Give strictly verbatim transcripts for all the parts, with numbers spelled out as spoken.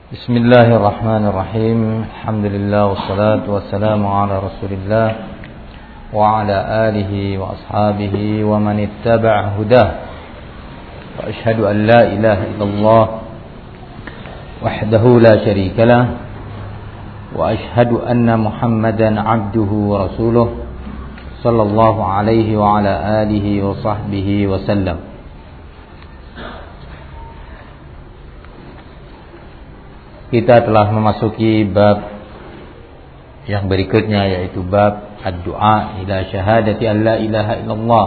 Bismillahirrahmanirrahim. Alhamdulillah wassalatu wassalamu ala Rasulillah wa ala alihi wa ashabihi wa man ittaba'a hudah. Wa asyhadu an la ilaha illallah wahdahu la syarika lah wa asyhadu anna Muhammadan 'abduhu wa rasuluh sallallahu alaihi wa ala alihi wa sahbihi wa sallam. Kita telah memasuki bab yang berikutnya, yaitu bab ad-du'a ila syahadati an la ilaha illallah.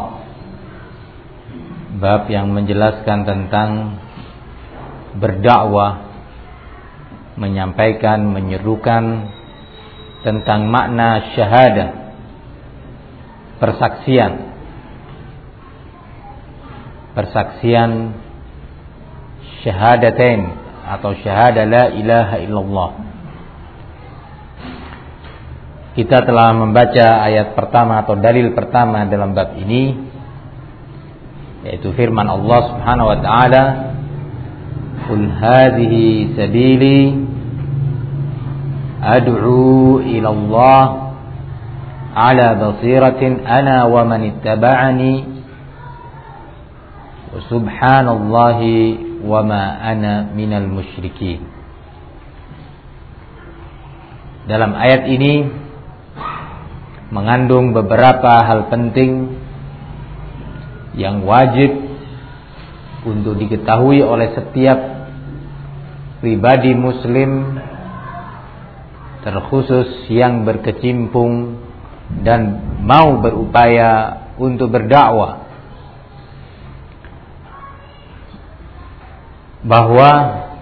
Bab yang menjelaskan tentang berdakwah, menyampaikan, menyerukan tentang makna syahadah, persaksian. Persaksian syahadatain atau syahadah la ilaha illallah. Kita telah membaca ayat pertama atau dalil pertama dalam bab ini, yaitu firman Allah Subhanahu wa taala, "Qul hadhihi sabili ad'u ila Allah ala basiratin ana wa man ittaba'ani wa subhanallahi wa ma ana minal musyrikin." Dalam ayat ini mengandung beberapa hal penting yang wajib untuk diketahui oleh setiap pribadi muslim, terkhusus yang berkecimpung dan mau berupaya untuk berdakwah, bahwa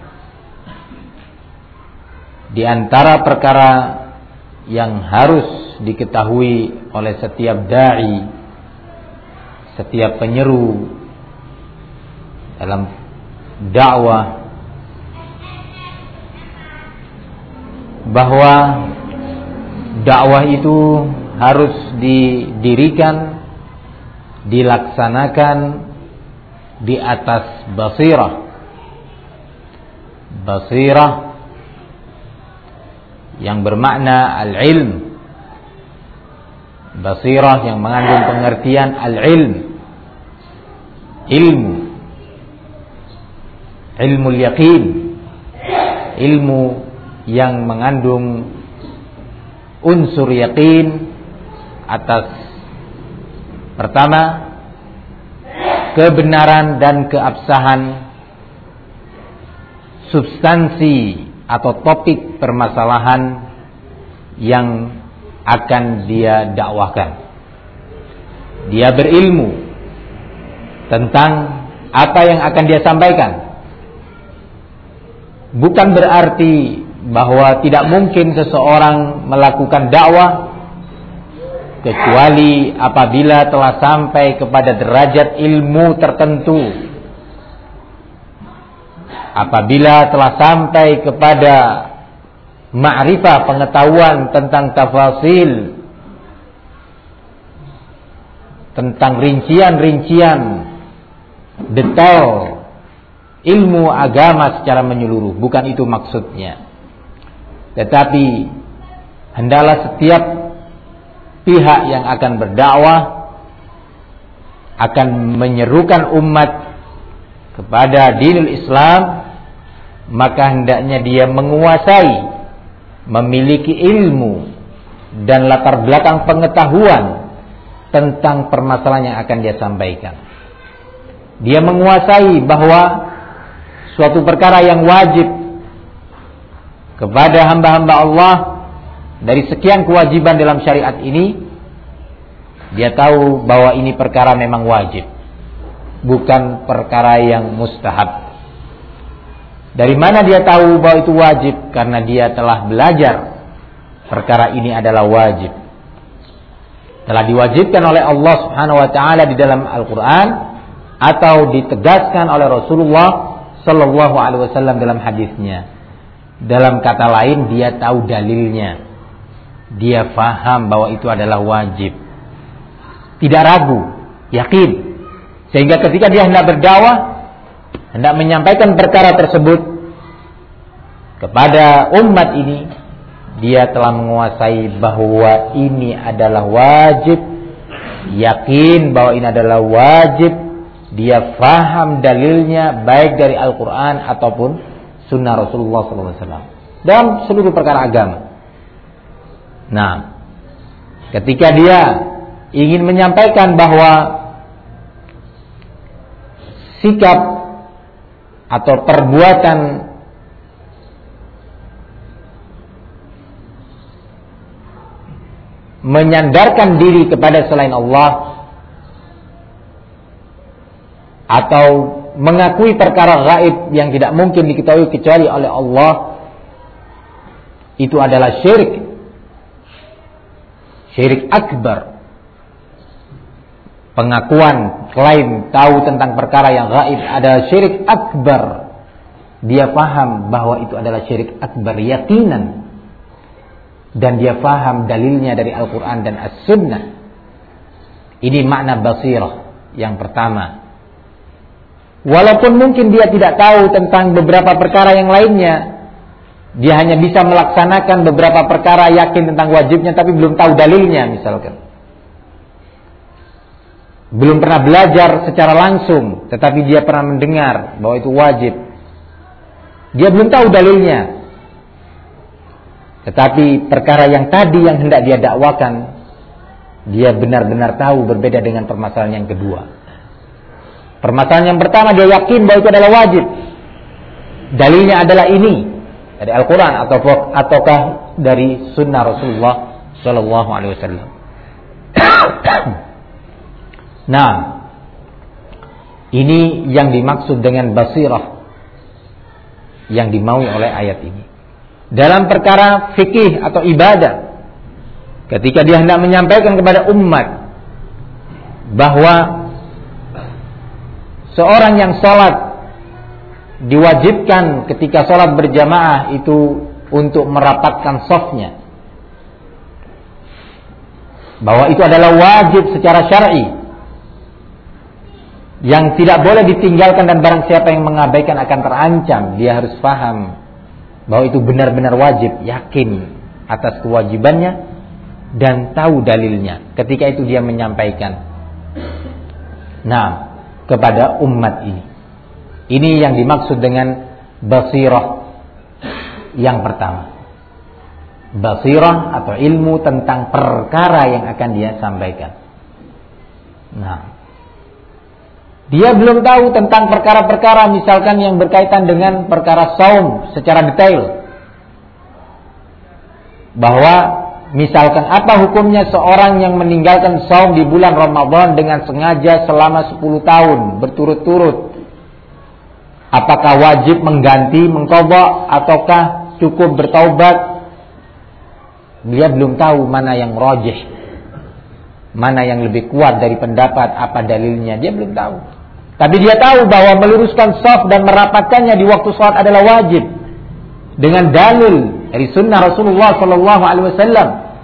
di antara perkara yang harus diketahui oleh setiap dai, setiap penyeru dalam dakwah, bahwa dakwah itu harus didirikan, dilaksanakan di atas basirah. Basirah yang bermakna al-ilm, basirah yang mengandung pengertian al-ilm, ilmu, ilmu yaqin, ilmu yang mengandung unsur yaqin atas pertama kebenaran dan keabsahan substansi atau topik permasalahan yang akan dia dakwahkan. Dia berilmu tentang apa yang akan dia sampaikan. Bukan berarti bahwa tidak mungkin seseorang melakukan dakwah kecuali apabila telah sampai kepada derajat ilmu tertentu, apabila telah sampai kepada ma'rifah, pengetahuan tentang tafasil, tentang rincian-rincian detail ilmu agama secara menyeluruh. Bukan itu maksudnya. Tetapi hendaklah setiap pihak yang akan berdakwah, akan menyerukan umat kepada dinul Islam, maka hendaknya dia menguasai, memiliki ilmu dan latar belakang pengetahuan tentang permasalahan yang akan dia sampaikan. Dia menguasai bahwa suatu perkara yang wajib kepada hamba-hamba Allah dari sekian kewajiban dalam syariat ini, dia tahu bahwa ini perkara memang wajib, bukan perkara yang mustahab. Dari mana dia tahu bahwa itu wajib? Karena dia telah belajar perkara ini adalah wajib. Telah diwajibkan oleh Allah Subhanahu wa taala di dalam Al-Qur'an atau ditegaskan oleh Rasulullah sallallahu alaihi wasallam dalam hadisnya. Dalam kata lain, dia tahu dalilnya. Dia faham bahwa itu adalah wajib. Tidak ragu, yakin. Sehingga ketika dia hendak berdakwah, hendak menyampaikan perkara tersebut, kepada umat ini, dia telah menguasai bahwa ini adalah wajib, yakin bahwa ini adalah wajib, dia faham dalilnya baik dari Al-Quran ataupun sunnah Rasulullah shallallahu alaihi wasallam dalam seluruh perkara agama. Nah, ketika dia ingin menyampaikan bahwa sikap atau perbuatan menyandarkan diri kepada selain Allah atau mengakui perkara gaib yang tidak mungkin diketahui kecuali oleh Allah, itu adalah syirik, syirik akbar. Pengakuan, klaim tahu tentang perkara yang gaib adalah syirik akbar. Dia paham bahwa itu adalah syirik akbar yakinan, dan dia paham dalilnya dari Al-Quran dan As-Sunnah. Ini makna basirah yang pertama. Walaupun mungkin dia tidak tahu tentang beberapa perkara yang lainnya, dia hanya bisa melaksanakan beberapa perkara, yakin tentang wajibnya, tapi belum tahu dalilnya misalkan. Belum pernah belajar secara langsung, tetapi dia pernah mendengar bahwa itu wajib. Dia belum tahu dalilnya. Tetapi perkara yang tadi yang hendak dia dakwakan, dia benar-benar tahu, berbeda dengan permasalahan yang kedua. Permasalahan yang pertama, dia yakin bahwa itu adalah wajib. Dalilnya adalah ini, dari Al-Quran atau ataukah dari sunnah Rasulullah Sallallahu Alaihi Wasallam. Nah, ini yang dimaksud dengan basirah yang dimaui oleh ayat ini. Dalam perkara fikih atau ibadah, ketika dia hendak menyampaikan kepada umat bahwa seorang yang sholat diwajibkan ketika sholat berjamaah itu untuk merapatkan shafnya, bahwa itu adalah wajib secara syar'i yang tidak boleh ditinggalkan, dan barang siapa yang mengabaikan akan terancam. Dia harus paham bahwa itu benar-benar wajib, yakin atas kewajibannya dan tahu dalilnya. Ketika itu dia menyampaikan nah kepada umat ini. Ini yang dimaksud dengan basirah yang pertama. Basirah atau ilmu tentang perkara yang akan dia sampaikan. Nah, dia belum tahu tentang perkara-perkara misalkan yang berkaitan dengan perkara saum secara detail. Bahwa misalkan apa hukumnya seorang yang meninggalkan saum di bulan Ramadan dengan sengaja selama sepuluh tahun berturut-turut. Apakah wajib mengganti, mengqadha, ataukah cukup bertaubat? Dia belum tahu mana yang rajih, mana yang lebih kuat dari pendapat, apa dalilnya, dia belum tahu. Tapi dia tahu bahwa meluruskan shaf dan merapatkannya di waktu salat adalah wajib dengan dalil dari sunnah Rasulullah Sallallahu Alaihi Wasallam.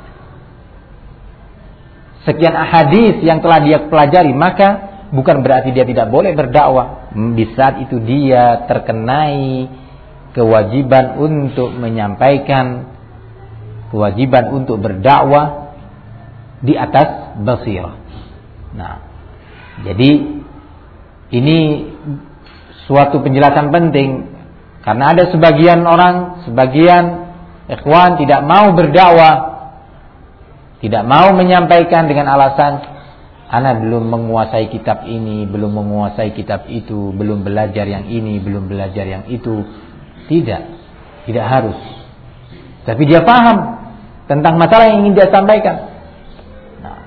Sekian ahadis yang telah dia pelajari, maka bukan berarti dia tidak boleh berdakwah. Di saat itu dia terkenai kewajiban untuk menyampaikan, kewajiban untuk berdakwah di atas basirah. Nah, jadi ini suatu penjelasan penting, karena ada sebagian orang, sebagian ikhwan tidak mau berdakwah, tidak mau menyampaikan dengan alasan ana belum menguasai kitab ini, belum menguasai kitab itu, belum belajar yang ini, belum belajar yang itu. Tidak, tidak harus. Tapi dia paham tentang masalah yang ingin dia sampaikan. Nah,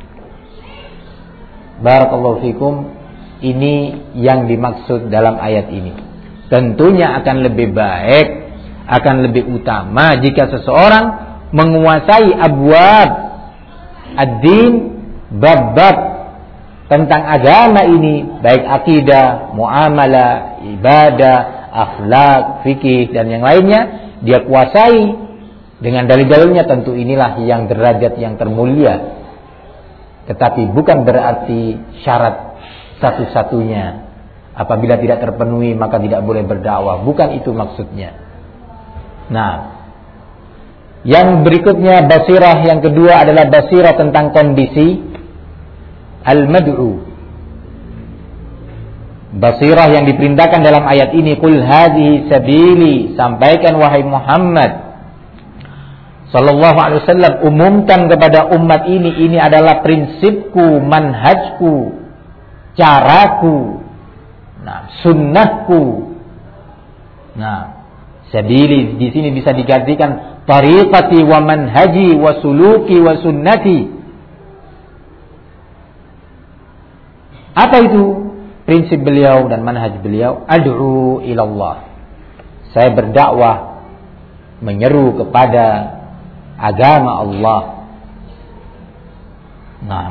barakallahu fikum. Ini yang dimaksud dalam ayat ini. Tentunya akan lebih baik, akan lebih utama jika seseorang menguasai abwab ad-din, bab-bab tentang agama ini, baik akidah, muamalah, ibadah, akhlak, fikih dan yang lainnya, dia kuasai dengan dalil-dalilnya. Tentu inilah yang derajat yang termulia. Tetapi bukan berarti syarat satu-satunya, apabila tidak terpenuhi maka tidak boleh berdakwah. Bukan itu maksudnya. Nah, yang berikutnya basirah yang kedua adalah basirah tentang kondisi al-mad'u. Basirah yang diperintahkan dalam ayat ini, qul hadhihi sabili, sampaikan wahai Muhammad sallallahu alaihi wasallam, umumkan kepada umat ini, ini adalah prinsipku, manhajku, caraku, nah, sunnahku. Nah, sabili di sini bisa digantikan tariqati wa manhaji wa suluki wa sunnati. Apa itu prinsip beliau dan manhaj beliau? Ad'u ilallah, saya berdakwah, menyeru kepada agama Allah. Nah,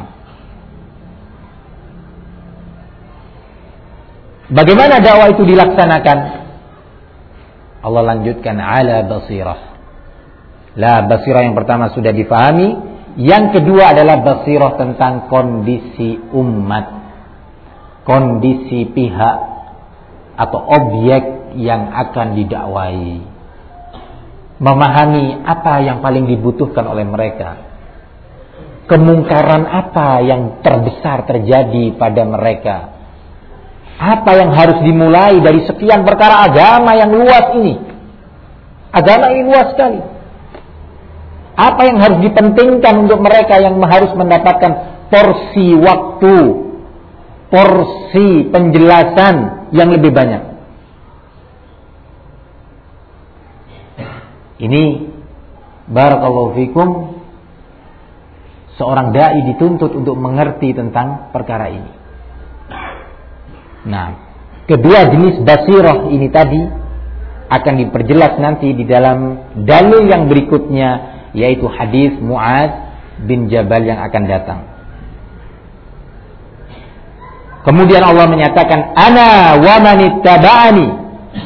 bagaimana dakwah itu dilaksanakan? Allah lanjutkan, ala basirah. La, basirah yang pertama sudah difahami. Yang kedua adalah basirah tentang kondisi umat, kondisi pihak atau objek yang akan didakwai. Memahami apa yang paling dibutuhkan oleh mereka, kemungkaran apa yang terbesar terjadi pada mereka, apa yang harus dimulai dari sekian perkara agama yang luas ini. Agama ini luas sekali. Apa yang harus dipentingkan untuk mereka yang harus mendapatkan porsi waktu, porsi penjelasan yang lebih banyak. Ini barakallahu fikum, seorang dai dituntut untuk mengerti tentang perkara ini. Nah, kedua jenis basirah ini tadi akan diperjelas nanti di dalam dalil yang berikutnya, yaitu hadis Mu'adz bin Jabal yang akan datang. Kemudian Allah menyatakan, ana wa manittaba'ani.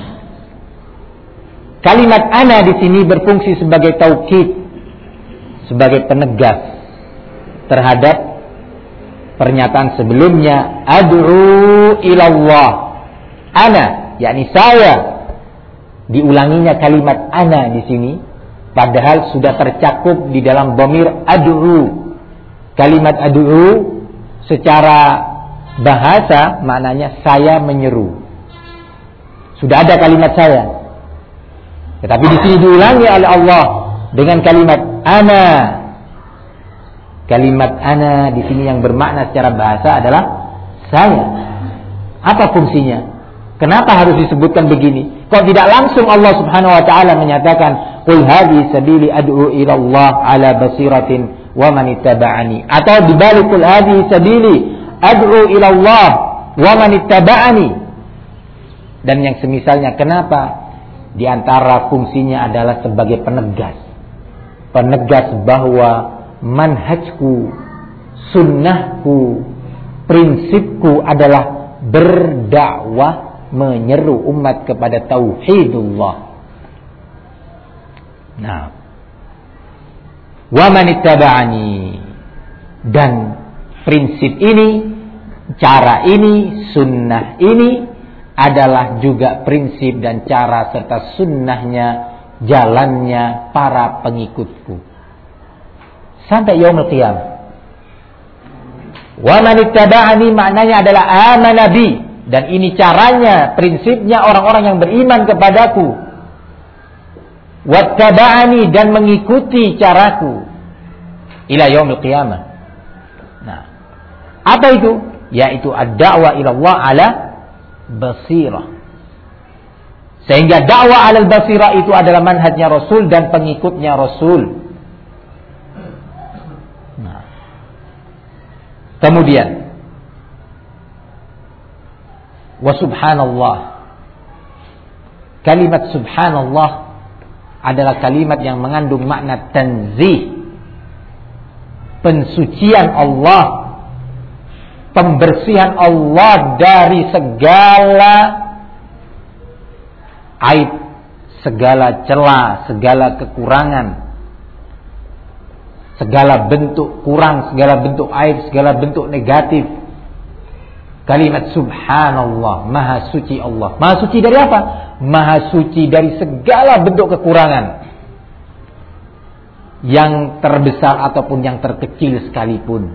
Kalimat ana di sini berfungsi sebagai taukid, sebagai penegas terhadap pernyataan sebelumnya, ad'u ilallah. Ana, yakni saya. Diulanginya kalimat ana di sini, padahal sudah tercakup di dalam dhamir ad'u. Kalimat ad'u secara bahasa maknanya saya menyeru. Sudah ada kalimat saya. Tetapi di sini diulangi oleh Allah dengan kalimat ana. Kalimat ana di sini yang bermakna secara bahasa adalah saya. Apa fungsinya? Kenapa harus disebutkan begini? Kok tidak langsung Allah Subhanahu wa taala menyatakan qul hadhihi sabili ad'u ila Allah ala basiratin wa man ittaba'ani, atau dibalik qul hadhihi sabili ad'u ila Allah wa man ittaba'ani, dan yang semisalnya. Kenapa? Di antara fungsinya adalah sebagai penegas. Penegas bahwa manhajku, sunnahku, prinsipku adalah berdakwah, menyeru umat kepada tauhidullah. Nah, wa man ittaba'ani, dan prinsip ini, cara ini, sunnah ini adalah juga prinsip dan cara serta sunnahnya, jalannya para pengikutku sampai yaumul qiyamah. Wa man ittaba'ani maknanya adalah amana bi, dan ini caranya, prinsipnya orang-orang yang beriman kepadaku. Wattaba'ani, dan mengikuti caraku ila yaumil qiyamah. Nah, apa itu? Yaitu ad-da'wa ila Allah ala basirah. Sehingga dakwah alal basirah itu adalah manhajnya Rasul dan pengikutnya Rasul. Nah, kemudian wa subhanallah. Kalimat subhanallah adalah kalimat yang mengandung makna tanzih, pensucian Allah, pembersihan Allah dari segala aib, segala celah, segala kekurangan, segala bentuk kurang, segala bentuk aib, segala bentuk negatif. Kalimat subhanallah, maha suci Allah. Maha suci dari apa? Maha suci dari segala bentuk kekurangan, yang terbesar ataupun yang terkecil sekalipun.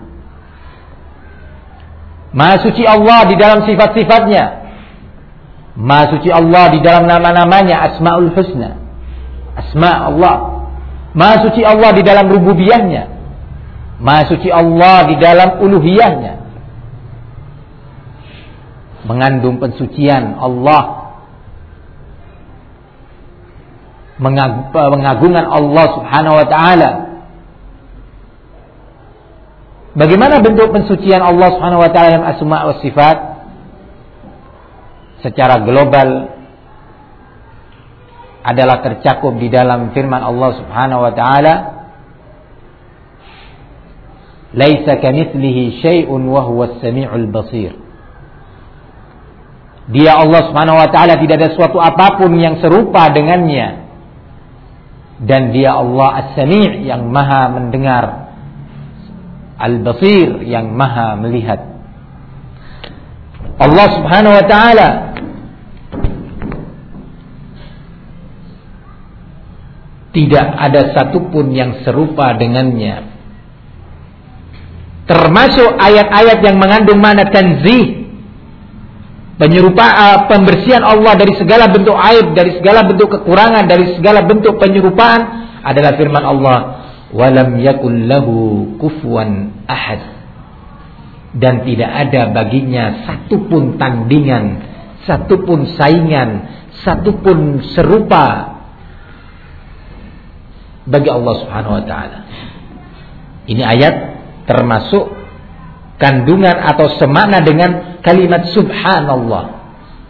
Maha suci Allah di dalam sifat-sifatnya, Maha suci Allah di dalam nama-namanya, Asmaul Husna, Asma Allah. Maha suci Allah di dalam rububiyahnya, Maha suci Allah di dalam uluhiyahnya. Mengandung pensucian Allah, pengagungan Allah Subhanahu wa ta'ala. Bagaimana bentuk pensucian Allah Subhanahu wa ta'ala dalam asma' wa sifat? Secara global adalah tercakup di dalam firman Allah Subhanahu wa ta'ala, laisa kamitslihi syai'un wa huwas sami'ul basir. Dia Allah Subhanahu wa ta'ala tidak ada suatu apapun yang serupa dengannya, dan dia Allah As-Sami' yang maha mendengar, Al-Basir yang maha melihat. Allah Subhanahu wa ta'ala tidak ada satupun yang serupa dengannya, termasuk ayat-ayat yang mengandung makna tanzih, penyerupaan, pembersihan Allah dari segala bentuk aib, dari segala bentuk kekurangan, dari segala bentuk penyerupaan adalah firman Allah, walam yakul lahu kufuwan ahad, dan tidak ada baginya satupun tandingan, satupun saingan, satupun serupa bagi Allah Subhanahu wa ta'ala. Ini ayat termasuk kandungan atau semakna dengan kalimat subhanallah.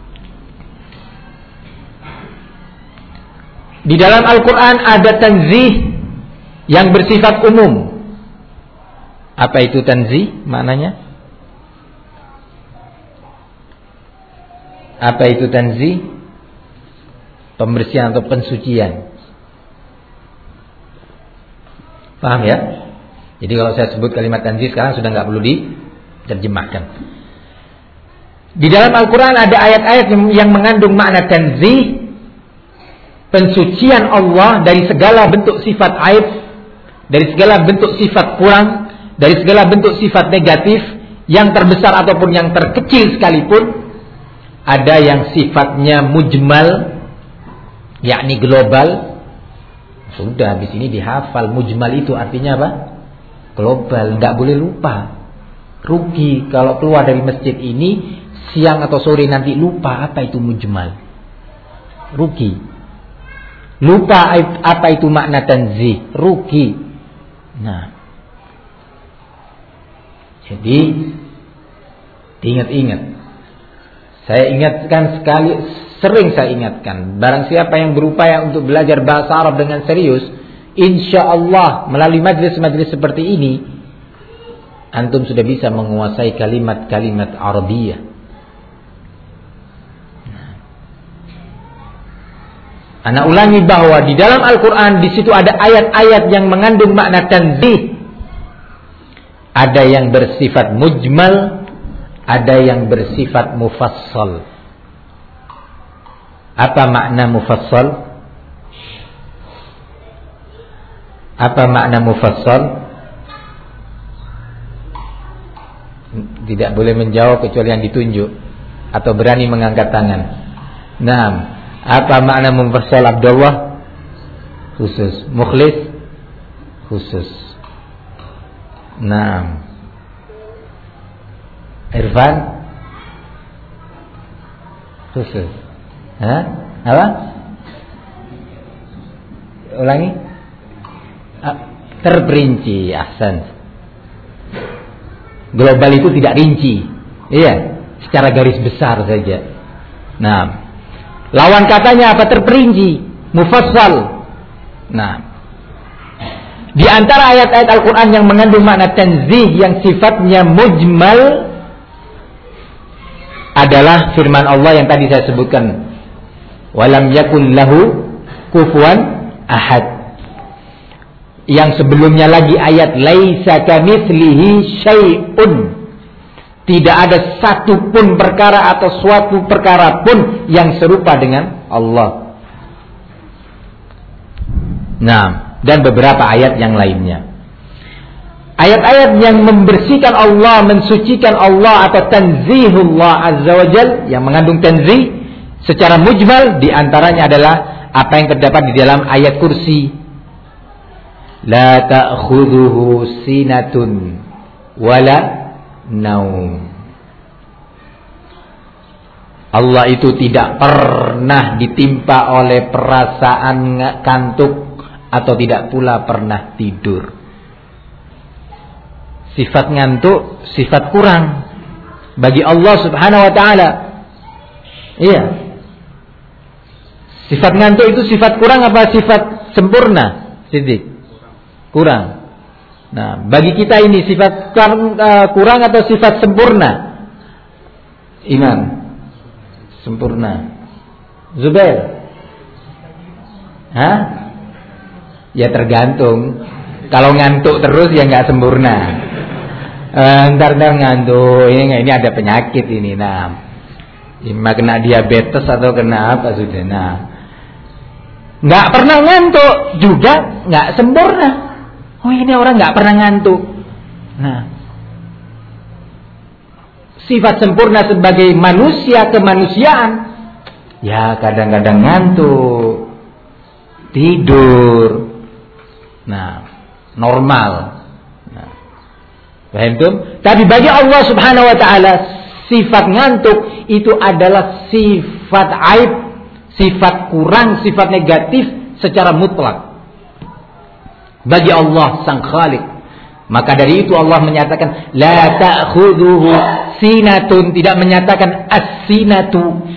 Di dalam Al-Quran ada tanzih yang bersifat umum. Apa itu tanzih? Maknanya apa itu tanzih? Pembersihan atau pensucian. Paham ya? Jadi kalau saya sebut kalimat tanzih sekarang sudah nggak perlu diterjemahkan. Di dalam Al-Quran ada ayat-ayat yang mengandung makna tanzih, pensucian Allah dari segala bentuk sifat aib, dari segala bentuk sifat kurang, dari segala bentuk sifat negatif, yang terbesar ataupun yang terkecil sekalipun. Ada yang sifatnya mujmal, yakni global. Sudah di sini dihafal, mujmal itu artinya apa? Global, nggak boleh lupa. Rugi kalau keluar dari masjid ini siang atau sore nanti lupa apa itu mujmal. Rugi. Lupa apa itu makna tanzih, rugi. Nah, jadi diingat-ingat. Saya ingatkan sekali, sering saya ingatkan, barang siapa yang berupaya untuk belajar bahasa Arab dengan serius, insya Allah melalui majlis-majlis seperti ini, antum sudah bisa menguasai kalimat-kalimat Arabiyah. Ana ulangi bahwa di dalam Al-Quran di situ ada ayat-ayat yang mengandung makna tanzih. Ada yang bersifat mujmal, ada yang bersifat mufassal. Apa makna mufassal? Apa makna mufassal? Tidak boleh menjawab kecuali yang ditunjuk atau berani mengangkat tangan. Nah, apa makna mufassal Abdullah? Khusus. Mukhlis? Khusus. Nah, Irfan? Khusus. Hah? Apa? Ulangi. Terperinci, ahsan. Global itu tidak rinci, iya, secara garis besar saja. Nah, lawan katanya apa? Terperinci, mufassal. Nah, di antara ayat-ayat Al-Quran yang mengandung makna tanzih yang sifatnya mujmal adalah firman Allah yang tadi saya sebutkan, walam yakul lahu kufuwan ahad. Yang sebelumnya lagi ayat laisa kamitslihi syai'un, Tidak ada satu pun perkara atau suatu perkara pun yang serupa dengan Allah. Nah, dan beberapa ayat yang lainnya. Ayat-ayat yang membersihkan Allah, mensucikan Allah atau tanzihullah azza wa jal, yang mengandung tanzih secara mujmal, diantaranya adalah apa yang terdapat di dalam ayat kursi. La ta'khudhuhu sinatun wala naum. Allah itu tidak pernah ditimpa oleh perasaan kantuk atau tidak pula pernah tidur. Sifat ngantuk, sifat kurang bagi Allah Subhanahu wa taala. Iya. Sifat ngantuk itu sifat kurang apa sifat sempurna? Siddiq. Kurang. Nah, bagi kita ini sifat kurang atau sifat sempurna? Iman. Sempurna. Zubair. Hah? Ya tergantung. Kalau ngantuk terus ya nggak sempurna. Eh, ntar ntar ngantuk. Ini ini ada penyakit ini. Nah, ima kena diabetes atau kena apa sudah. Nah, nggak pernah ngantuk juga nggak sempurna. Oh ini orang nggak pernah ngantuk. Nah, sifat sempurna sebagai manusia kemanusiaan, ya kadang-kadang ngantuk, tidur, nah normal. Nah, paham tuh? Tapi bagi Allah Subhanahu Wa Taala sifat ngantuk itu adalah sifat aib, sifat kurang, sifat negatif secara mutlak. Bagi Allah Sang Khalik. Maka dari itu Allah menyatakan la ta'khudhuhu sinatun, tidak menyatakan as-sinatu.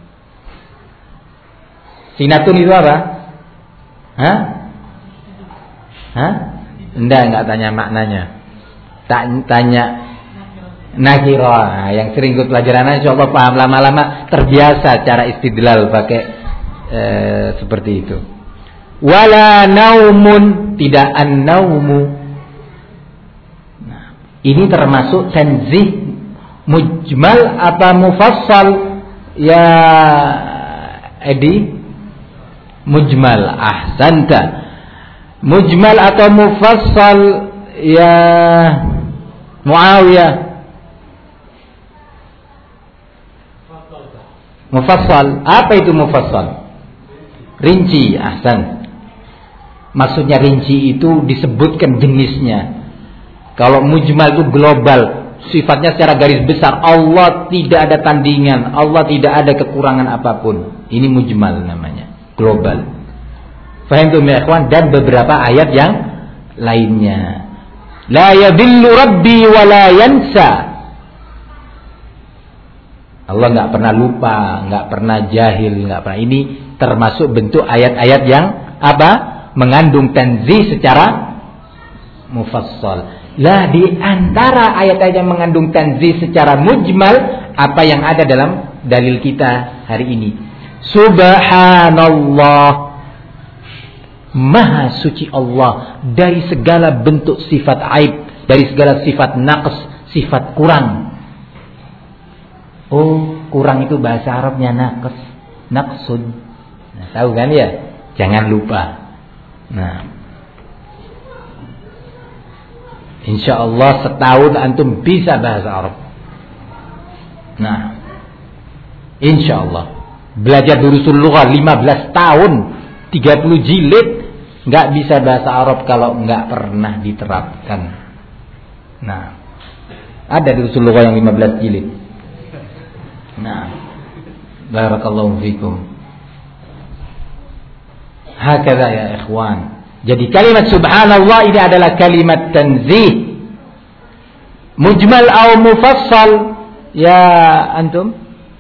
Sinatun itu apa? Hah? Hah? Enggak, enggak tanya maknanya. Tak tanya nakira. Yang sering ikut pelajaran insyaallah paham, lama-lama terbiasa cara istidlal pakai eh, seperti itu. Wala naumun, tidak an-naumu. Nah, ini termasuk tanzih mujmal apa mufassal ya Edi? Mujmal, ahsanta. Mujmal atau mufassal ya Muawiyah? Mufassal. Apa itu mufassal? Rinci, ahsan. Maksudnya rinci itu disebutkan jenisnya. Kalau mujmal itu global, sifatnya secara garis besar. Allah tidak ada tandingan, Allah tidak ada kekurangan apapun. Ini mujmal namanya, global. Faham tuh ya ikhwan? Dan beberapa ayat yang lainnya. La yadhillu rabbi wa la yansa. Allah nggak pernah lupa, nggak pernah jahil, nggak pernah. Ini termasuk bentuk ayat-ayat yang apa? Mengandung tanzih secara mufassal. Lah di antara ayat-ayat yang mengandung tanzih secara mujmal, apa yang ada dalam dalil kita hari ini? Subhanallah, maha suci Allah dari segala bentuk sifat aib, dari segala sifat naqs, sifat kurang. Oh, kurang itu bahasa Arabnya naqs, naqsun. Nah, tahu kan ya? Jangan lupa. Nah, insya Allah setahun antum bisa bahasa Arab. Nah, insya Allah belajar durusul lughah lima belas tahun, tiga puluh jilid, nggak bisa bahasa Arab kalau nggak pernah diterapkan. Nah, ada durusul lughah yang lima belas jilid. Nah, barakallahu fikum. Hakadha ya ikhwan. Jadi kalimat subhanallah ini adalah kalimat tanzih. Mujmal atau mufassal ya antum?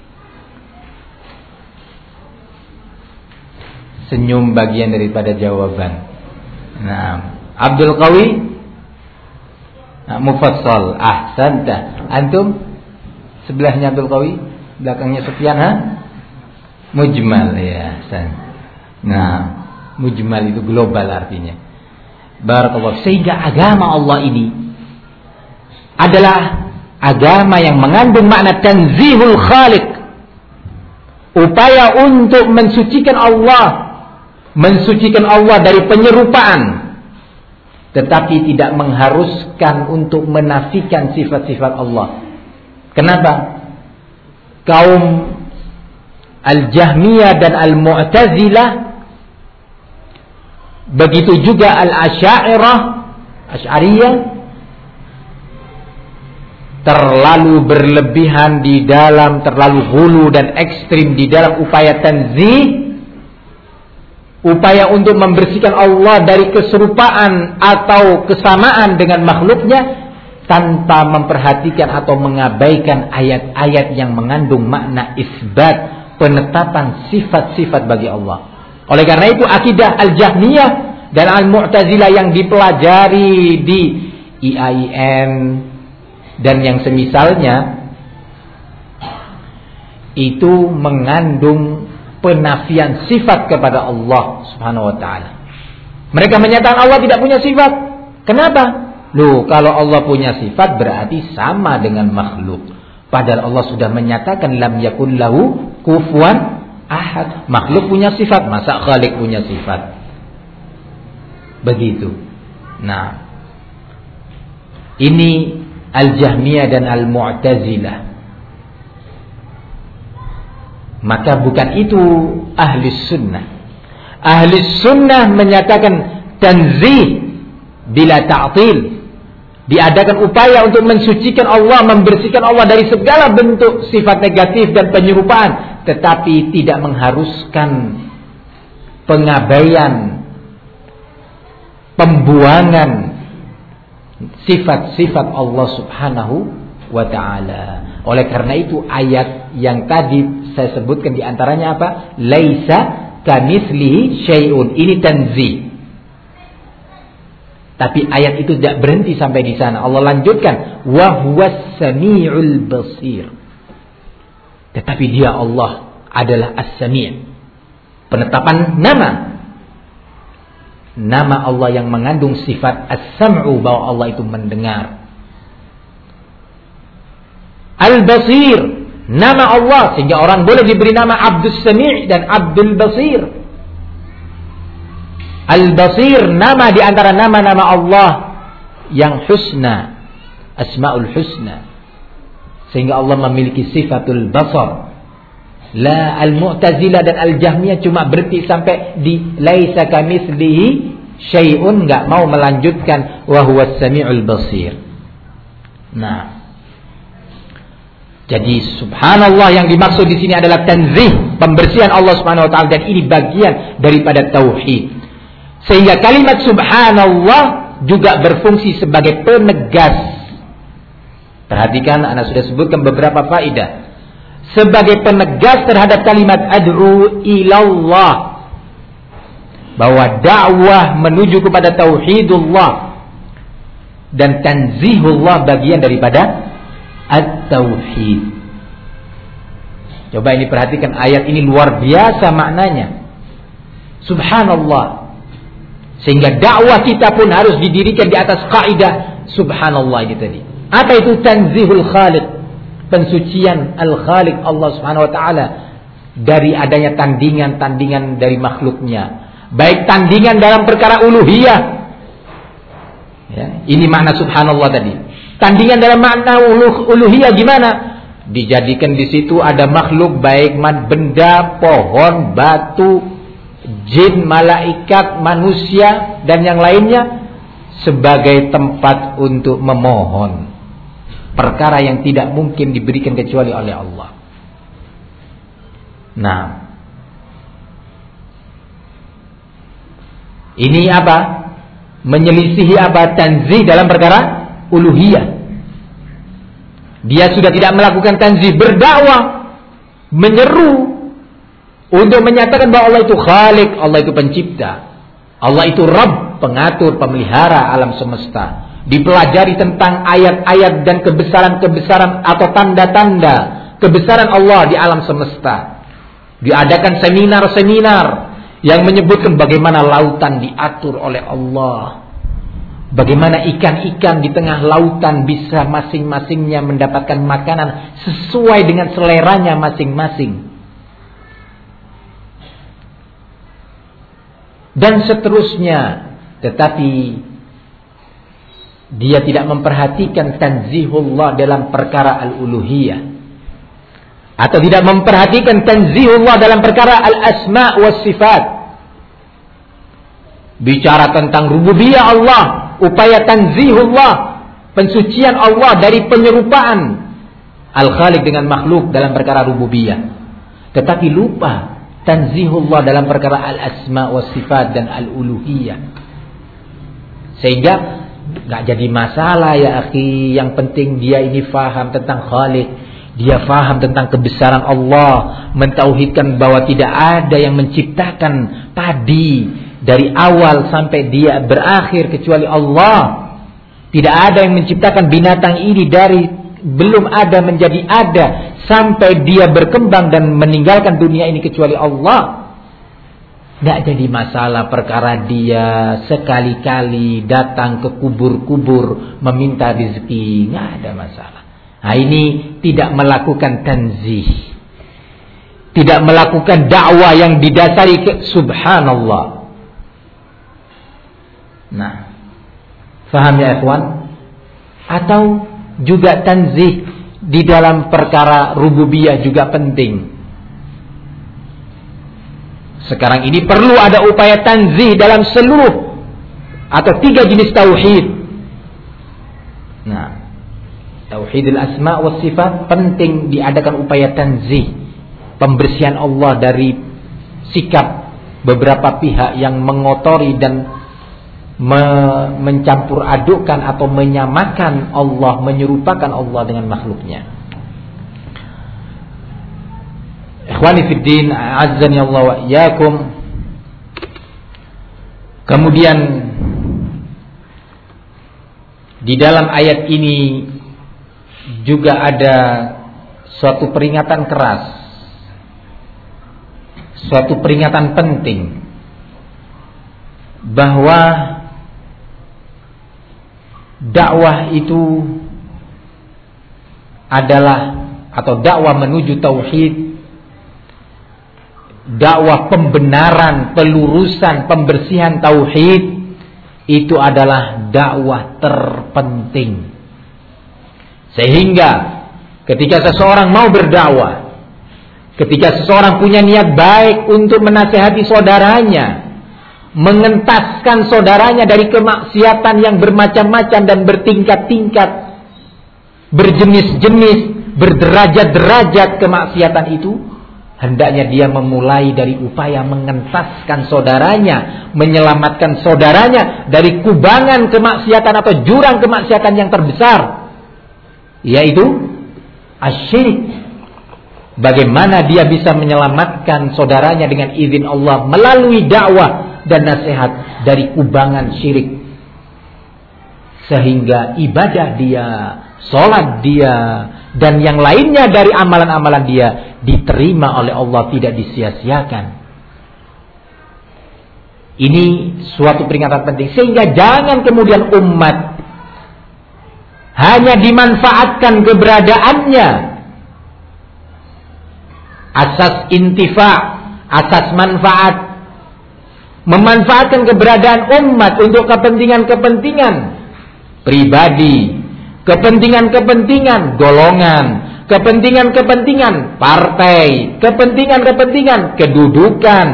Senyum bagian daripada jawaban. Nah, Abdul Qawi nah, mufassal. Ahsanta. Antum sebelahnya Abdul Qawi, belakangnya Sufyan, ha? Mujmal ya, ahsan. Nah, mujmal itu global artinya. Barakallahu. Sehingga agama Allah ini adalah agama yang mengandung makna tanzihul khaliq, upaya untuk mensucikan Allah, mensucikan Allah dari penyerupaan, tetapi tidak mengharuskan untuk menafikan sifat-sifat Allah. Kenapa? Kaum Al-Jahmiyah dan Al-Mu'tazilah, begitu juga Al-Asy'ariyah, Asy'ariyah, terlalu berlebihan di dalam, terlalu hulu dan ekstrim di dalam upaya tanzih, upaya untuk membersihkan Allah dari keserupaan atau kesamaan dengan makhluknya, tanpa memperhatikan atau mengabaikan ayat-ayat yang mengandung makna isbat, penetapan sifat-sifat bagi Allah. Oleh karena itu akidah Al-Jahmiyah dan Al-Mu'tazilah yang dipelajari di I A I N dan yang semisalnya itu mengandung penafian sifat kepada Allah Subhanahu wa taala. Mereka menyatakan Allah tidak punya sifat. Kenapa? Loh, kalau Allah punya sifat berarti sama dengan makhluk. Padahal Allah sudah menyatakan lam yakun lahu kufuwan ahad. Makhluk punya sifat, masa Khalik punya sifat? Begitu. Nah, ini Al-Jahmiyah dan Al-Mu'tazilah. Maka bukan itu ahli sunnah. Ahli sunnah menyatakan tanzih bila ta'til. Diadakan upaya untuk mensucikan Allah, membersihkan Allah dari segala bentuk sifat negatif dan penyerupaan, tetapi tidak mengharuskan pengabaian, pembuangan sifat-sifat Allah Subhanahu wa ta'ala. Oleh karena itu ayat yang tadi saya sebutkan diantaranya apa? Laisa kamitslihi syai'un. Ini tanzih. Tapi ayat itu tidak berhenti sampai di sana. Allah lanjutkan, wa huwas samiul basir. Tetapi dia Allah adalah as-sami'. Penetapan nama. Nama Allah yang mengandung sifat as-sam'u, bahwa Allah itu mendengar. Al-basir, nama Allah, sehingga orang boleh diberi nama Abdus Sami' dan Abdul Basir. Al-Basir, nama di antara nama-nama Allah yang husna, Asmaul Husna, sehingga Allah memiliki sifatul basar. La Al-Mu'tazilah dan Al-Jahmiyah cuma berhenti sampai di laisa kamitslihi syai'un, enggak mau melanjutkan wa huwas samiul basir. Nah, jadi subhanallah yang dimaksud di sini adalah tanzih, pembersihan Allah Subhanahu wa taala, dan ini bagian daripada tauhid. Sehingga kalimat subhanallah juga berfungsi sebagai penegas. Perhatikan, Anda sudah sebutkan beberapa faedah. Sebagai penegas terhadap kalimat ad'u ilallah, bahwa dakwah menuju kepada tauhidullah dan tanzihullah bagian daripada at-tauhid. Coba ini perhatikan, ayat ini luar biasa maknanya. Subhanallah. Sehingga dakwah kita pun harus didirikan di atas kaidah subhanallah ini tadi. Apa itu tanzihul khaliq? Pensucian al-khaliq Allah Subhanahu wa taala dari adanya tandingan-tandingan dari makhluknya. Baik tandingan dalam perkara uluhiyah. Ya, ini makna subhanallah tadi. Tandingan dalam makna uluh, uluhiyah gimana? Dijadikan di situ ada makhluk, baik benda, pohon, batu, jin, malaikat, manusia dan yang lainnya, sebagai tempat untuk memohon perkara yang tidak mungkin diberikan kecuali oleh Allah. Nah, ini apa? Menyelisihi apa? Tanzih dalam perkara uluhiyah. Dia sudah tidak melakukan tanzih, berdakwah, menyeru untuk menyatakan bahwa Allah itu Khalik, Allah itu pencipta, Allah itu Rabb, pengatur, pemelihara alam semesta. Dipelajari tentang ayat-ayat dan kebesaran-kebesaran atau tanda-tanda kebesaran Allah di alam semesta. Diadakan seminar-seminar yang menyebutkan bagaimana lautan diatur oleh Allah, Bagaimana ikan-ikan di tengah lautan bisa masing-masingnya mendapatkan makanan sesuai dengan seleranya masing-masing. Dan seterusnya. Tetapi dia tidak memperhatikan tanzihullah dalam perkara al-uluhiyah. Atau tidak memperhatikan tanzihullah dalam perkara al-asma' was sifat. Bicara tentang rububiyah Allah, upaya tanzihullah, pensucian Allah dari penyerupaan al-khaliq dengan makhluk dalam perkara rububiyah. Tetapi lupa tanzihullah dalam perkara al-asma' was sifat dan al-uluhiyah. Sehingga gak jadi masalah ya akhi. Yang penting dia ini faham tentang khaliq, dia faham tentang kebesaran Allah, mentauhidkan bahwa tidak ada yang menciptakan padi dari awal sampai dia berakhir kecuali Allah. Tidak ada yang menciptakan binatang ini dari belum ada menjadi ada sampai dia berkembang dan meninggalkan dunia ini kecuali Allah. Tidak jadi masalah perkara dia sekali-kali datang ke kubur-kubur meminta rezeki. Tidak ada masalah. Nah, ini tidak melakukan tanzih, tidak melakukan dakwah yang didasari ke subhanallah. Nah, faham ya ikhwan? Atau juga tanzih di dalam perkara rububiyah juga penting. Sekarang ini perlu ada upaya tanzih dalam seluruh atau tiga jenis tauhid. Nah, tauhidul asma' was sifat penting diadakan upaya tanzih, pembersihan Allah dari sikap beberapa pihak yang mengotori dan Me- mencampur adukkan atau menyamakan Allah, menyerupakan Allah dengan makhluknya. Ikhwani fiddin, azzani Allah wa iyyakum. Kemudian di dalam ayat ini juga ada suatu peringatan keras, suatu peringatan penting bahwa dakwah itu adalah atau dakwah menuju tauhid, dakwah pembenaran, pelurusan, pembersihan tauhid itu adalah dakwah terpenting. Sehingga ketika seseorang mau berdakwah, ketika seseorang punya niat baik untuk menasihati saudaranya, mengentaskan saudaranya dari kemaksiatan yang bermacam-macam dan bertingkat-tingkat, berjenis-jenis, berderajat-derajat kemaksiatan itu, hendaknya dia memulai dari upaya mengentaskan saudaranya, menyelamatkan saudaranya dari kubangan kemaksiatan atau jurang kemaksiatan yang terbesar, yaitu asyirik. Bagaimana dia bisa menyelamatkan saudaranya dengan izin Allah melalui dakwah dan nasihat dari kubangan syirik, sehingga ibadah dia, sholat dia, dan yang lainnya dari amalan-amalan dia diterima oleh Allah, tidak disia-siakan. Ini suatu peringatan penting, sehingga jangan kemudian umat hanya dimanfaatkan keberadaannya asas intifa, asas manfaat, memanfaatkan keberadaan umat untuk kepentingan-kepentingan pribadi, kepentingan-kepentingan golongan, kepentingan-kepentingan partai, kepentingan-kepentingan kedudukan,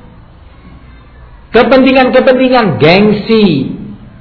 kepentingan-kepentingan gengsi.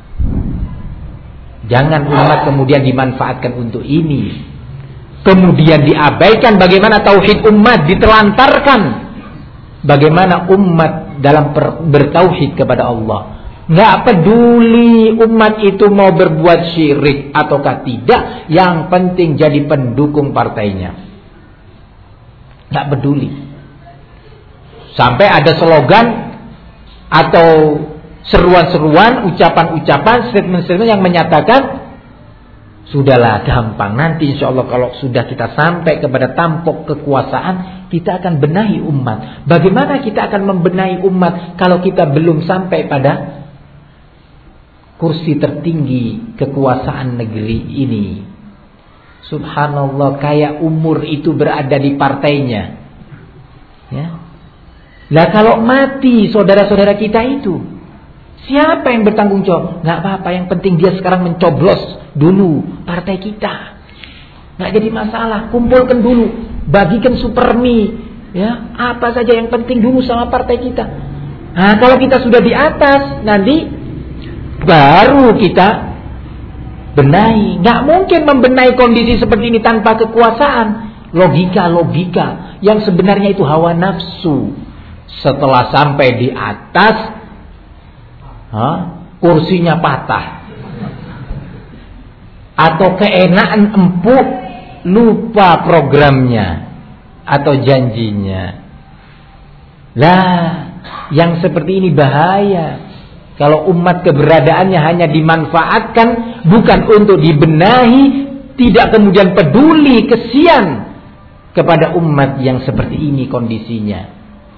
Jangan umat kemudian dimanfaatkan untuk ini, kemudian diabaikan bagaimana tauhid umat ditelantarkan, bagaimana umat dalam bertauhid kepada Allah. Nggak peduli umat itu mau berbuat syirik ataukah tidak, yang penting jadi pendukung partainya. Nggak peduli. Sampai ada slogan atau seruan-seruan, ucapan-ucapan, statement-statement yang menyatakan, sudahlah gampang, nanti insya Allah kalau sudah kita sampai kepada tampuk kekuasaan, kita akan benahi umat. Bagaimana kita akan membenahi umat kalau kita belum sampai pada kursi tertinggi kekuasaan negeri ini. Subhanallah, kayak umur itu berada di partainya. Ya. Lah kalau mati saudara-saudara kita itu, siapa yang bertanggung jawab? Nggak apa-apa, yang penting dia sekarang mencoblos dulu partai kita. Nggak jadi masalah, kumpulkan dulu, bagikan supermi, ya, apa saja yang penting dulu sama partai kita. Nah, kalau kita sudah di atas, nanti baru kita benahi. Nggak mungkin membenahi kondisi seperti ini tanpa kekuasaan. Logika-logika yang sebenarnya itu hawa nafsu. Setelah sampai di atas, ha, kursinya patah, atau keenaan empuk, lupa programnya atau janjinya. Lah, yang seperti ini bahaya. Kalau umat keberadaannya hanya dimanfaatkan, bukan untuk dibenahi, tidak kemudian peduli, kesian kepada umat yang seperti ini kondisinya.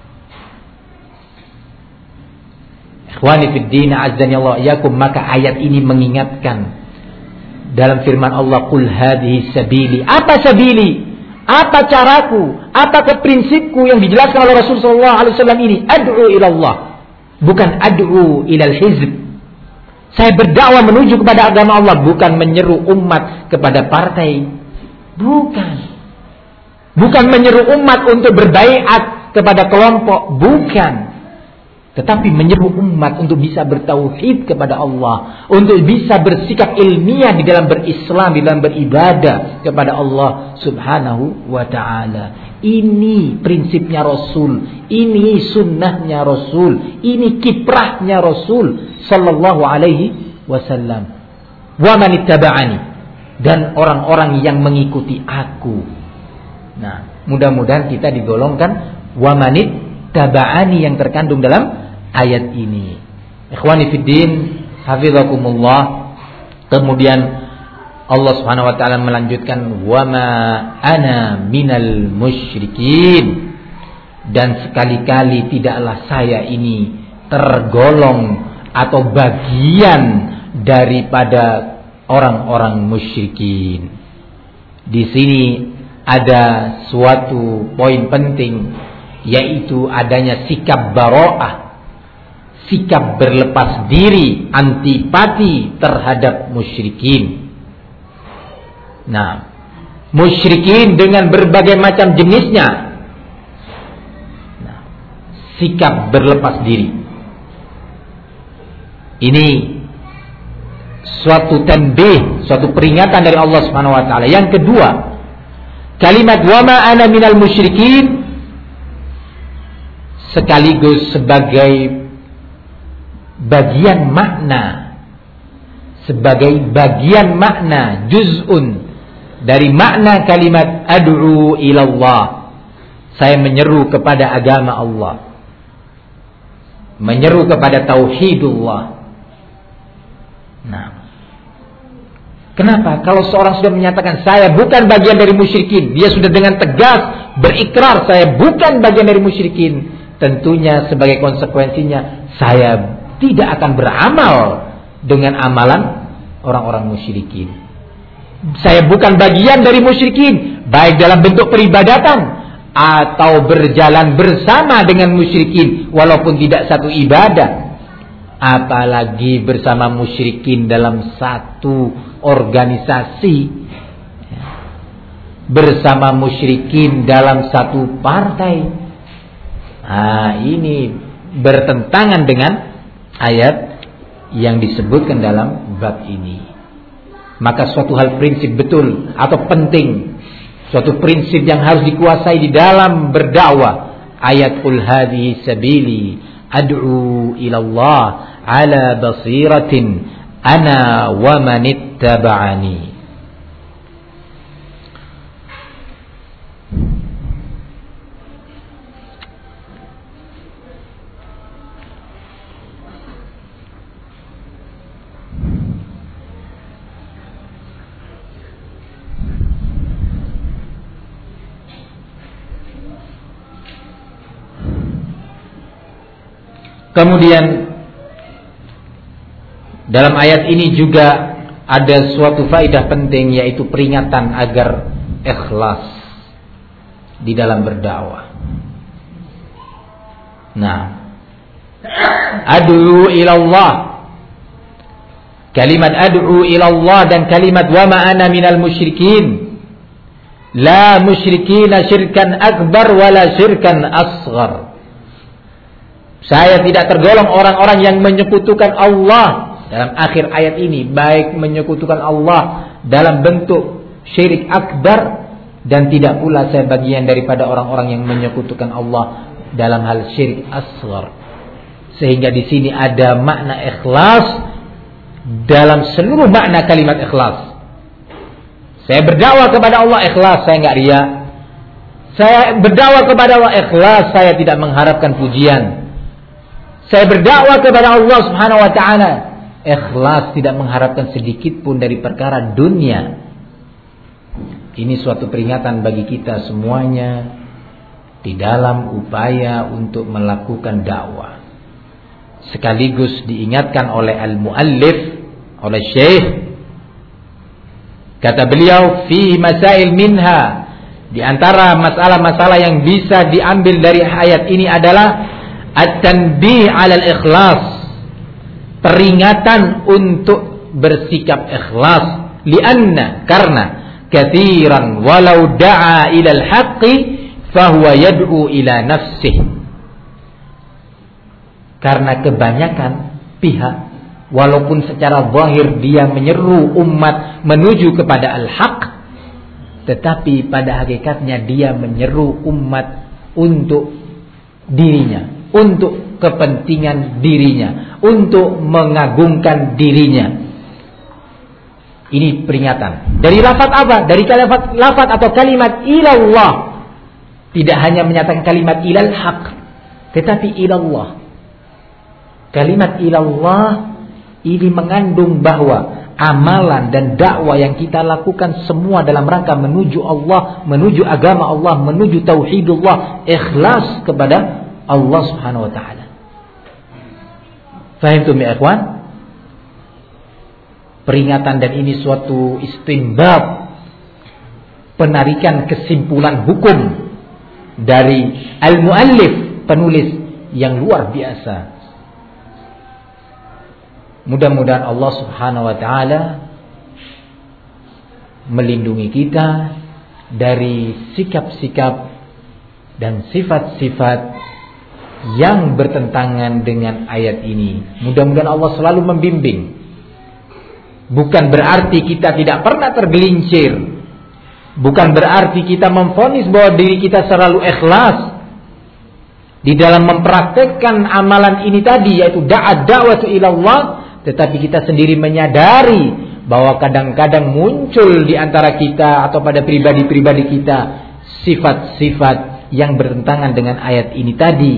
Ikhwani fid din, azzani Allah iyakum, maka ayat ini mengingatkan dalam firman Allah, qul hadhihi sabili. Apa sabili? Apa caraku? Apa prinsipku yang dijelaskan oleh Rasulullah sallallahu alaihi wasallam ini? Ad'u ila Allah, bukan ad'u ilal hizb. Saya berdakwah menuju kepada agama Allah, bukan menyeru umat kepada partai. Bukan. Bukan menyeru umat untuk berbaiat kepada kelompok, bukan. Tetapi menyeru umat untuk bisa bertauhid kepada Allah, untuk bisa bersikap ilmiah di dalam berislam, di dalam beribadah kepada Allah Subhanahu wa ta'ala. Ini prinsipnya Rasul, ini sunnahnya Rasul, ini kiprahnya Rasul sallallahu alaihi wasallam. Wa man ittaba'ani, dan orang-orang yang mengikuti aku. Nah, mudah-mudahan kita digolongkan wa man ittaba'ani yang terkandung dalam ayat ini. Ikhwani fiddin, hafizakumullah. Kemudian Allah Subhanahu wa taala melanjutkan, wa ma ana minal musyrikin, dan sekali-kali tidaklah saya ini tergolong atau bagian daripada orang-orang musyrikin. Di sini ada suatu poin penting, yaitu adanya sikap bara'ah, sikap berlepas diri, antipati terhadap musyrikin. Nah, musyrikin dengan berbagai macam jenisnya. Nah, sikap berlepas diri ini suatu tanbih, suatu peringatan dari Allah Subhanahu wa taala. Yang kedua, kalimat wa ma ana minal musyrikin sekaligus sebagai bagian makna, sebagai bagian makna, juz'un dari makna kalimat ad'u ilallah. Saya menyeru kepada agama Allah, menyeru kepada tauhidullah. Nah, kenapa? Kalau seorang sudah menyatakan saya bukan bagian dari musyrikin, dia sudah dengan tegas berikrar saya bukan bagian dari musyrikin, tentunya sebagai konsekuensinya saya tidak akan beramal dengan amalan orang-orang musyrikin. Saya bukan bagian dari musyrikin, baik dalam bentuk peribadatan atau berjalan bersama dengan musyrikin walaupun tidak satu ibadah, apalagi bersama musyrikin dalam satu organisasi, bersama musyrikin dalam satu partai. Nah, ini bertentangan dengan ayat yang disebutkan dalam bab ini. Maka suatu hal prinsip betul atau penting, suatu prinsip yang harus dikuasai di dalam berdakwah, ayat qul hadhihi sabili ad'u ila Allah ala basiratin ana wa man ittaba'ani. Kemudian Dalam ayat ini juga ada suatu faedah penting, yaitu peringatan agar ikhlas di dalam berdakwah. Nah, ad'u ilallah, kalimat ad'u ilallah dan kalimat wa ma ana minal musyrikin, la musyrikina syirkan akbar wala syirkan asghar. Saya tidak tergolong orang-orang yang menyekutukan Allah dalam akhir ayat ini, baik menyekutukan Allah dalam bentuk syirik akbar, dan tidak pula saya bagian daripada orang-orang yang menyekutukan Allah dalam hal syirik asghar. Sehingga di sini ada makna ikhlas dalam seluruh makna kalimat ikhlas. Saya berdakwah kepada Allah ikhlas, saya enggak riya. Saya berdakwah kepada Allah ikhlas, saya tidak mengharapkan pujian. Saya berdakwah kepada Allah Subhanahu wa taala ikhlas, tidak mengharapkan sedikit pun dari perkara dunia. Ini suatu peringatan bagi kita semuanya di dalam upaya untuk melakukan dakwah. Sekaligus diingatkan oleh al-muallif, oleh Syekh, kata beliau, fi masail minha, di antara masalah-masalah yang bisa diambil dari ayat ini adalah at-tanbih 'alal ikhlas, peringatan untuk bersikap ikhlas. Lianna, karena katsiran walau da'a ilal haqqi fahuwa yad'u ila nafsih. Karena kebanyakan pihak, walaupun secara zahir dia menyeru umat menuju kepada al-haq, tetapi pada hakikatnya dia menyeru umat untuk dirinya, untuk kepentingan dirinya, untuk mengagungkan dirinya. Ini peringatan. Dari lafaz apa? Dari lafaz, lafaz atau kalimat ilallah. Tidak hanya menyatakan kalimat ilal haq, tetapi ilallah. Kalimat ilallah ini mengandung bahwa amalan dan dakwah yang kita lakukan semua dalam rangka menuju Allah, menuju agama Allah, menuju tauhidullah, ikhlas kepada Allah Subhanahu wa taala. Fahimtum ya ikhwan? Peringatan, dan ini suatu istinbat, penarikan kesimpulan hukum dari al-muallif, penulis yang luar biasa. Mudah-mudahan Allah Subhanahu wa taala melindungi kita dari sikap-sikap dan sifat-sifat yang bertentangan dengan ayat ini. Mudah-mudahan Allah selalu membimbing. Bukan berarti kita tidak pernah tergelincir, bukan berarti kita memvonis bahwa diri kita selalu ikhlas di dalam mempraktekkan amalan ini tadi, yaitu da'at da'watu ilallah. Tetapi kita sendiri menyadari bahwa kadang-kadang muncul di antara kita atau pada pribadi-pribadi kita sifat-sifat yang bertentangan dengan ayat ini tadi.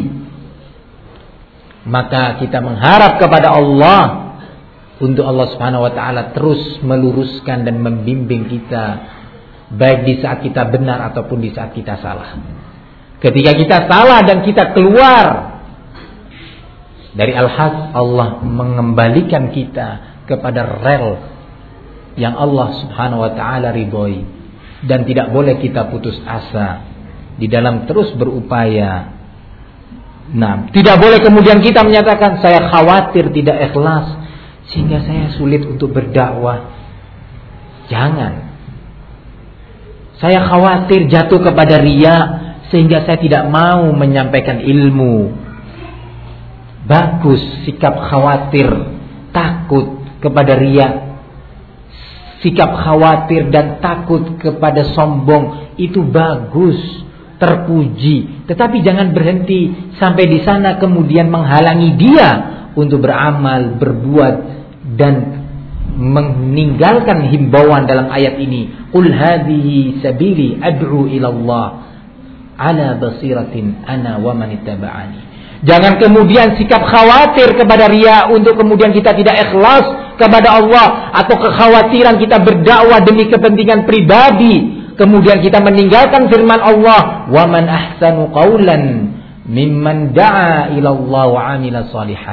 Maka kita mengharap kepada Allah untuk Allah Subhanahu wa taala terus meluruskan dan membimbing kita, baik di saat kita benar ataupun di saat kita salah. Ketika kita salah dan kita keluar dari al-haq, Allah mengembalikan kita kepada rel yang Allah Subhanahu wa taala ridhoi, dan tidak boleh kita putus asa di dalam terus berupaya. Nah, tidak boleh kemudian kita menyatakan saya khawatir tidak ikhlas sehingga saya sulit untuk berdakwah. Jangan. Saya khawatir jatuh kepada riya sehingga saya tidak mau menyampaikan ilmu. Bagus sikap khawatir, takut kepada riya. Sikap khawatir dan takut kepada sombong itu bagus, terpuji. Tetapi jangan berhenti sampai di sana kemudian menghalangi dia untuk beramal, berbuat, dan meninggalkan himbauan dalam ayat ini. Qul hadhihi sabili ad'u ilallah ala basiratin ana wa man ittaba'ani. Jangan kemudian sikap khawatir kepada riya untuk kemudian kita tidak ikhlas kepada Allah, atau kekhawatiran kita berdakwah demi kepentingan pribadi kemudian kita meninggalkan firman Allah, wa man ahsanu qawlan mimman da'a ila Allah wa 'amila salihan.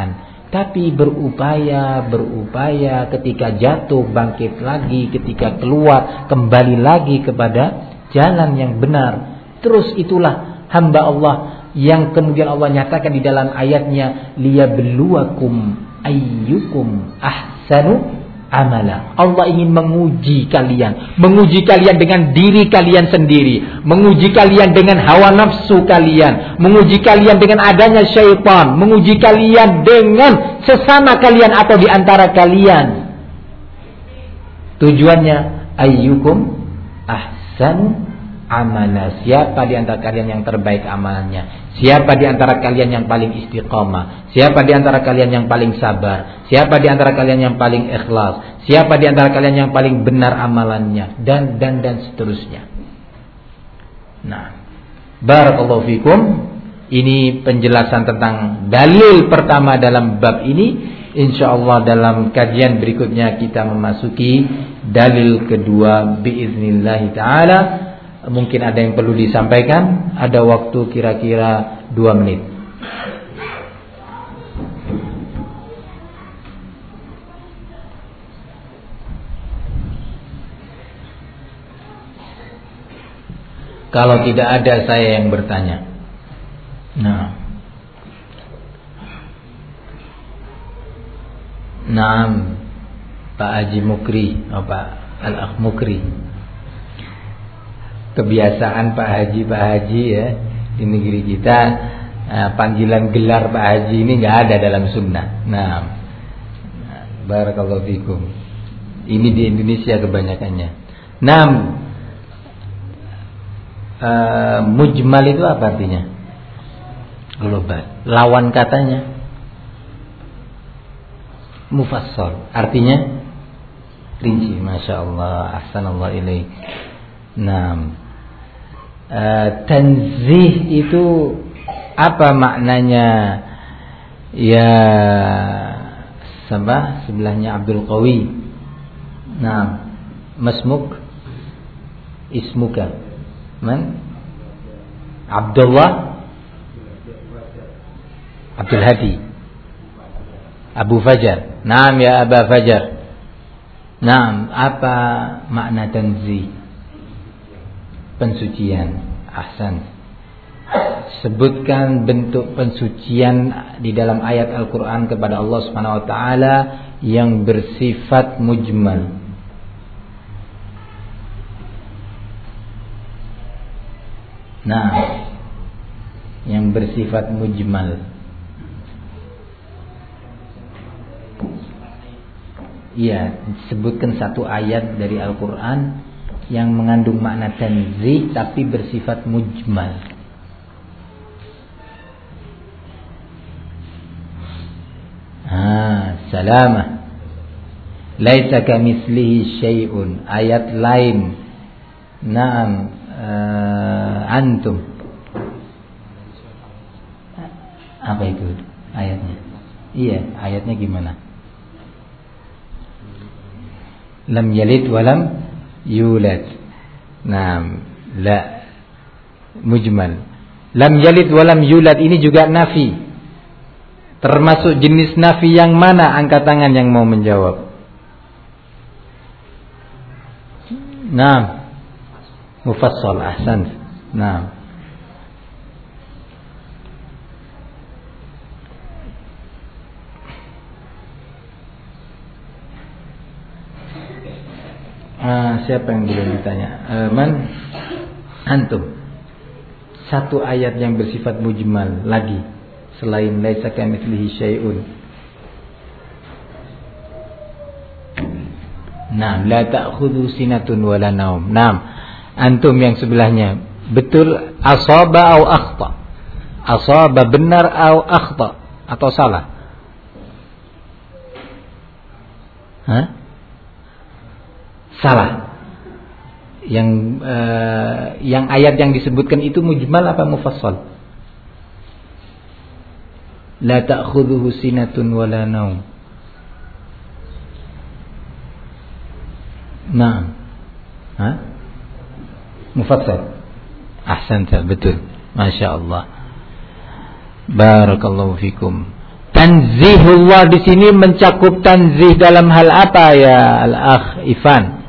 tapi berupaya, berupaya, ketika jatuh bangkit lagi, ketika keluar kembali lagi kepada jalan yang benar. Terus itulah hamba Allah yang kemudian Allah nyatakan di dalam ayatnya, liyabluwakum ayyukum ahsanu amala. Allah ingin menguji kalian, menguji kalian dengan diri kalian sendiri, menguji kalian dengan hawa nafsu kalian, menguji kalian dengan adanya syaitan, menguji kalian dengan sesama kalian atau di antara kalian. Tujuannya ayyukum ahsan amala. Siapa di antara kalian yang terbaik amalnya? Siapa di antara kalian yang paling istiqamah? Siapa di antara kalian yang paling sabar? Siapa di antara kalian yang paling ikhlas? Siapa di antara kalian yang paling benar amalannya? Dan dan dan seterusnya. Nah, barakallahu fikum. Ini penjelasan tentang dalil pertama dalam bab ini. Insyaallah dalam kajian berikutnya kita memasuki dalil kedua biiznillah taala. Mungkin ada yang perlu disampaikan. Ada waktu kira-kira dua menit. Kalau tidak ada, saya yang bertanya. Nah, Naam, Pak Haji Mukri, oh, Pak Al-Akh Mukri. Kebiasaan Pak Haji Pak Haji ya di negeri kita, nah, panggilan gelar Pak Haji ini nggak ada dalam sunnah. Nah, barakallahu fikum. Ini di Indonesia kebanyakannya. Nah, uh, mujmal itu apa artinya? Global. Lawan katanya mufassal. Artinya rinci. Masya Allah. Ahsanallah ilaik. Nah, uh, tanzih itu apa maknanya? Ya, sabah sebelahnya Abdul Qawi. Nah, masmuk, ismuka, man? Abdullah, Abdul Hadi, Abu Fajar. Naam ya Aba Fajar. Naam, apa makna tanzih? Pensucian. Ahsan. Sebutkan bentuk pensucian di dalam ayat Al-Quran kepada Allah Subhanahu Wa Taala yang bersifat mujmal. Nah, yang bersifat mujmal. Iya, sebutkan satu ayat dari Al-Quran yang mengandung makna tanzih tapi bersifat mujmal. Ah, salamah. Laisa kamitslihi syai'un. Ayat lain. Naam, uh, antum. Apa itu ayatnya? Iya, ayatnya gimana? Lam yalid walam yulad. Naam, la, mujmal. Lam yalid walam yulad ini juga nafi. Termasuk jenis nafi yang mana? Angkat tangan yang mau menjawab. Naam, mufassal. Ahsan. Naam. Ah, siapa yang boleh ditanya? Uh, man, antum. Satu ayat yang bersifat mujmal lagi selain laisa kamitslihi syai'un. Naam, la ta'khudhu sinatun wala naum. Naam, antum yang sebelahnya. Betul asaba atau akhta? Asaba benar atau akhta atau salah? Hah? Salah. Yang uh, yang ayat yang disebutkan itu mujmal apa mufassal? La ta'khudhuhu sinatun wala naum. Naam. Ha? Mufassal. Ahsanta, betul. Masya Allah. Barakallahu fikum. Tanzihullah di sini mencakup tanzih dalam hal apa ya al-akh Ifan?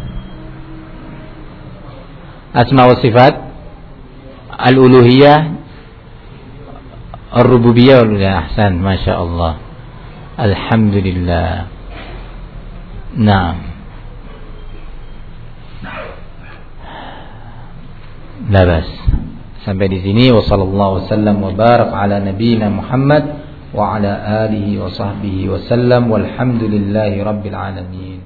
Asma wa sifat, al-uluhiyah, ar-rububiyah, ahsan, masya Allah, alhamdulillah. Naam. Labas. Sampai di sini. Wa sallallahu wasallam wa barak ala nabiyyina Muhammad wa ala alihi wa sahbihi wa sallam walhamdulillahi rabbil alamin.